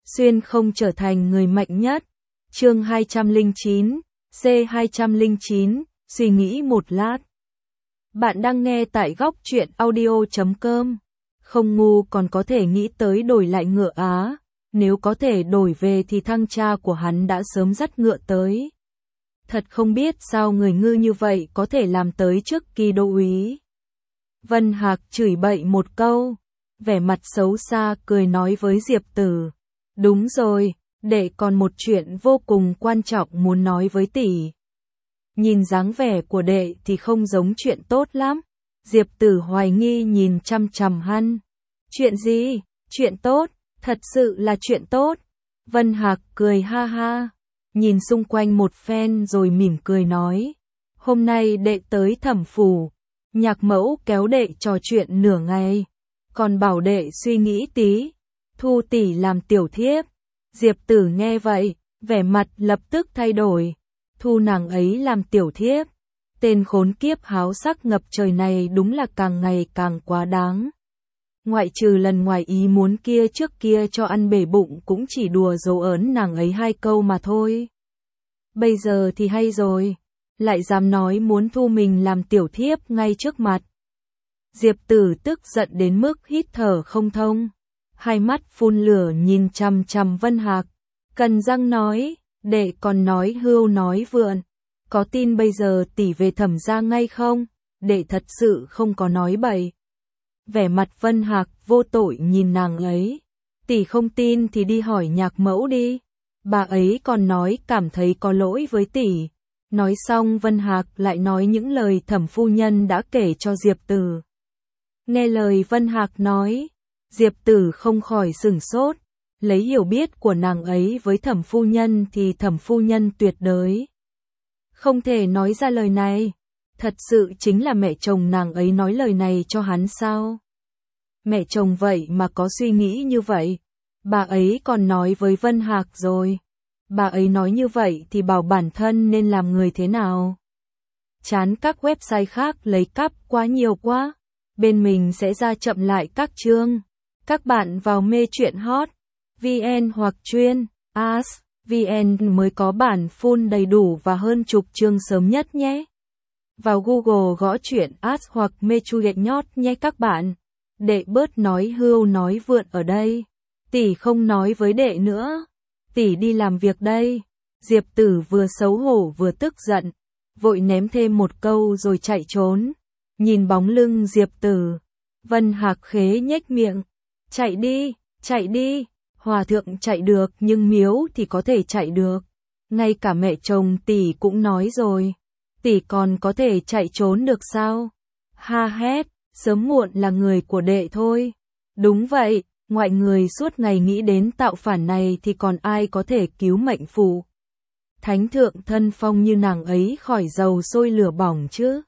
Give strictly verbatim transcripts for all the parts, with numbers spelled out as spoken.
xuyên không trở thành người mạnh nhất. Chương hai trăm lẻ chín, C hai trăm lẻ chín, suy nghĩ một lát. Bạn đang nghe tại góc truyện audio chấm com. Không ngu còn có thể nghĩ tới đổi lại ngựa Á, nếu có thể đổi về thì thằng cha của hắn đã sớm dắt ngựa tới. Thật không biết sao người ngư như vậy có thể làm tới trước kỳ đô úy. Vân Hạc chửi bậy một câu, vẻ mặt xấu xa cười nói với Diệp Tử. Đúng rồi, đệ còn một chuyện vô cùng quan trọng muốn nói với tỷ. Nhìn dáng vẻ của đệ thì không giống chuyện tốt lắm. Diệp Tử hoài nghi nhìn chăm chằm hắn. Chuyện gì? Chuyện tốt, thật sự là chuyện tốt. Vân Hạc cười ha ha, nhìn xung quanh một phen rồi mỉm cười nói. Hôm nay đệ tới Thẩm phủ, Nhạc mẫu kéo đệ trò chuyện nửa ngày, còn bảo đệ suy nghĩ tí, thu tỷ làm tiểu thiếp. Diệp Tử nghe vậy, vẻ mặt lập tức thay đổi, thu nàng ấy làm tiểu thiếp. Tên khốn kiếp háo sắc ngập trời này đúng là càng ngày càng quá đáng. Ngoại trừ lần ngoài ý muốn kia trước kia cho ăn bể bụng cũng chỉ đùa dấu ớn nàng ấy hai câu mà thôi. Bây giờ thì hay rồi, lại dám nói muốn thu mình làm tiểu thiếp ngay trước mặt. Diệp Tử tức giận đến mức hít thở không thông, hai mắt phun lửa nhìn chằm chằm Vân Hạc, cắn răng nói, đệ còn nói hưu nói vượn, có tin bây giờ tỷ về Thẩm gia ngay không? Đệ thật sự không có nói bậy. Vẻ mặt Vân Hạc vô tội nhìn nàng ấy, tỷ không tin thì đi hỏi Nhạc mẫu đi, bà ấy còn nói cảm thấy có lỗi với tỷ. Nói xong Vân Hạc lại nói những lời Thẩm phu nhân đã kể cho Diệp Tử. Nghe lời Vân Hạc nói, Diệp Tử không khỏi sửng sốt, lấy hiểu biết của nàng ấy với Thẩm phu nhân thì Thẩm phu nhân tuyệt đối không thể nói ra lời này. Thật sự chính là mẹ chồng nàng ấy nói lời này cho hắn sao? Mẹ chồng vậy mà có suy nghĩ như vậy, bà ấy còn nói với Vân Hạc rồi. Bà ấy nói như vậy thì bảo bản thân nên làm người thế nào? Chán các website khác lấy cắp quá nhiều quá. Bên mình sẽ ra chậm lại các chương. Các bạn vào mê truyện hot vê en hoặc chuyên as vê en mới có bản full đầy đủ và hơn chục chương sớm nhất nhé. Vào Google gõ truyện as hoặc mê truyện nhót nhé các bạn. Đệ bớt nói hưu nói vượn ở đây. Tỷ không nói với đệ nữa. Tỷ đi làm việc đây. Diệp Tử vừa xấu hổ vừa tức giận, vội ném thêm một câu rồi chạy trốn. Nhìn bóng lưng Diệp Tử, Vân Hạc khế nhếch miệng. Chạy đi, chạy đi, hòa thượng chạy được nhưng miếu thì có thể chạy được. Ngay cả mẹ chồng tỷ cũng nói rồi, tỷ còn có thể chạy trốn được sao? Ha hét, sớm muộn là người của đệ thôi. Đúng vậy, ngoại người suốt ngày nghĩ đến tạo phản này thì còn ai có thể cứu mệnh phù thánh thượng thân phong như nàng ấy khỏi dầu sôi lửa bỏng chứ?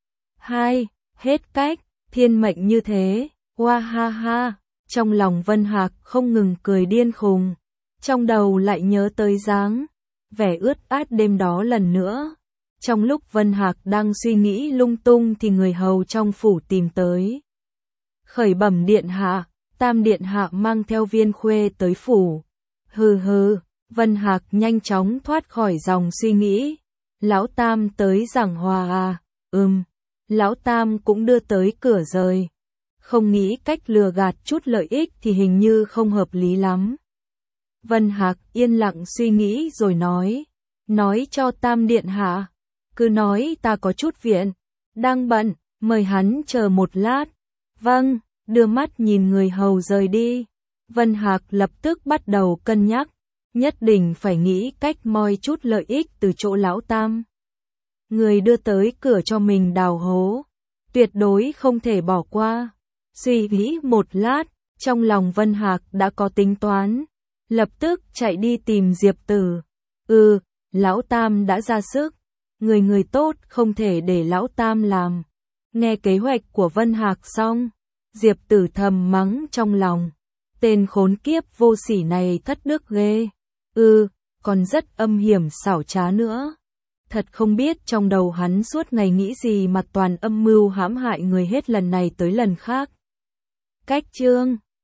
Hai, hết cách, thiên mệnh như thế, hoa ha ha. Trong lòng Vân Hạc không ngừng cười điên khùng, trong đầu lại nhớ tới dáng vẻ ướt át đêm đó lần nữa. Trong lúc Vân Hạc đang suy nghĩ lung tung thì người hầu trong phủ tìm tới. Khởi bẩm điện hạ, Tam điện hạ mang theo Viên Khuê tới phủ. Hừ hừ, Vân Hạc nhanh chóng thoát khỏi dòng suy nghĩ. Lão Tam tới giảng hòa à? Ừm, Lão Tam cũng đưa tới cửa rời. Không nghĩ cách lừa gạt chút lợi ích thì hình như không hợp lý lắm. Vân Hạc yên lặng suy nghĩ rồi nói. Nói cho Tam điện hạ. Cứ nói ta có chút viện. Đang bận, mời hắn chờ một lát. Vâng, đưa mắt nhìn người hầu rời đi. Vân Hạc lập tức bắt đầu cân nhắc. Nhất định phải nghĩ cách moi chút lợi ích từ chỗ Lão Tam. Người đưa tới cửa cho mình đào hố. Tuyệt đối không thể bỏ qua. Suy nghĩ một lát, trong lòng Vân Hạc đã có tính toán. Lập tức chạy đi tìm Diệp Tử. Ừ, Lão Tam đã ra sức. Người người tốt không thể để Lão Tam làm. Nghe kế hoạch của Vân Hạc xong, Diệp Tử thầm mắng trong lòng. Tên khốn kiếp vô sỉ này thất đức ghê. Ừ, còn rất âm hiểm xảo trá nữa. Thật không biết trong đầu hắn suốt ngày nghĩ gì mà toàn âm mưu hãm hại người hết lần này tới lần khác. Cách chương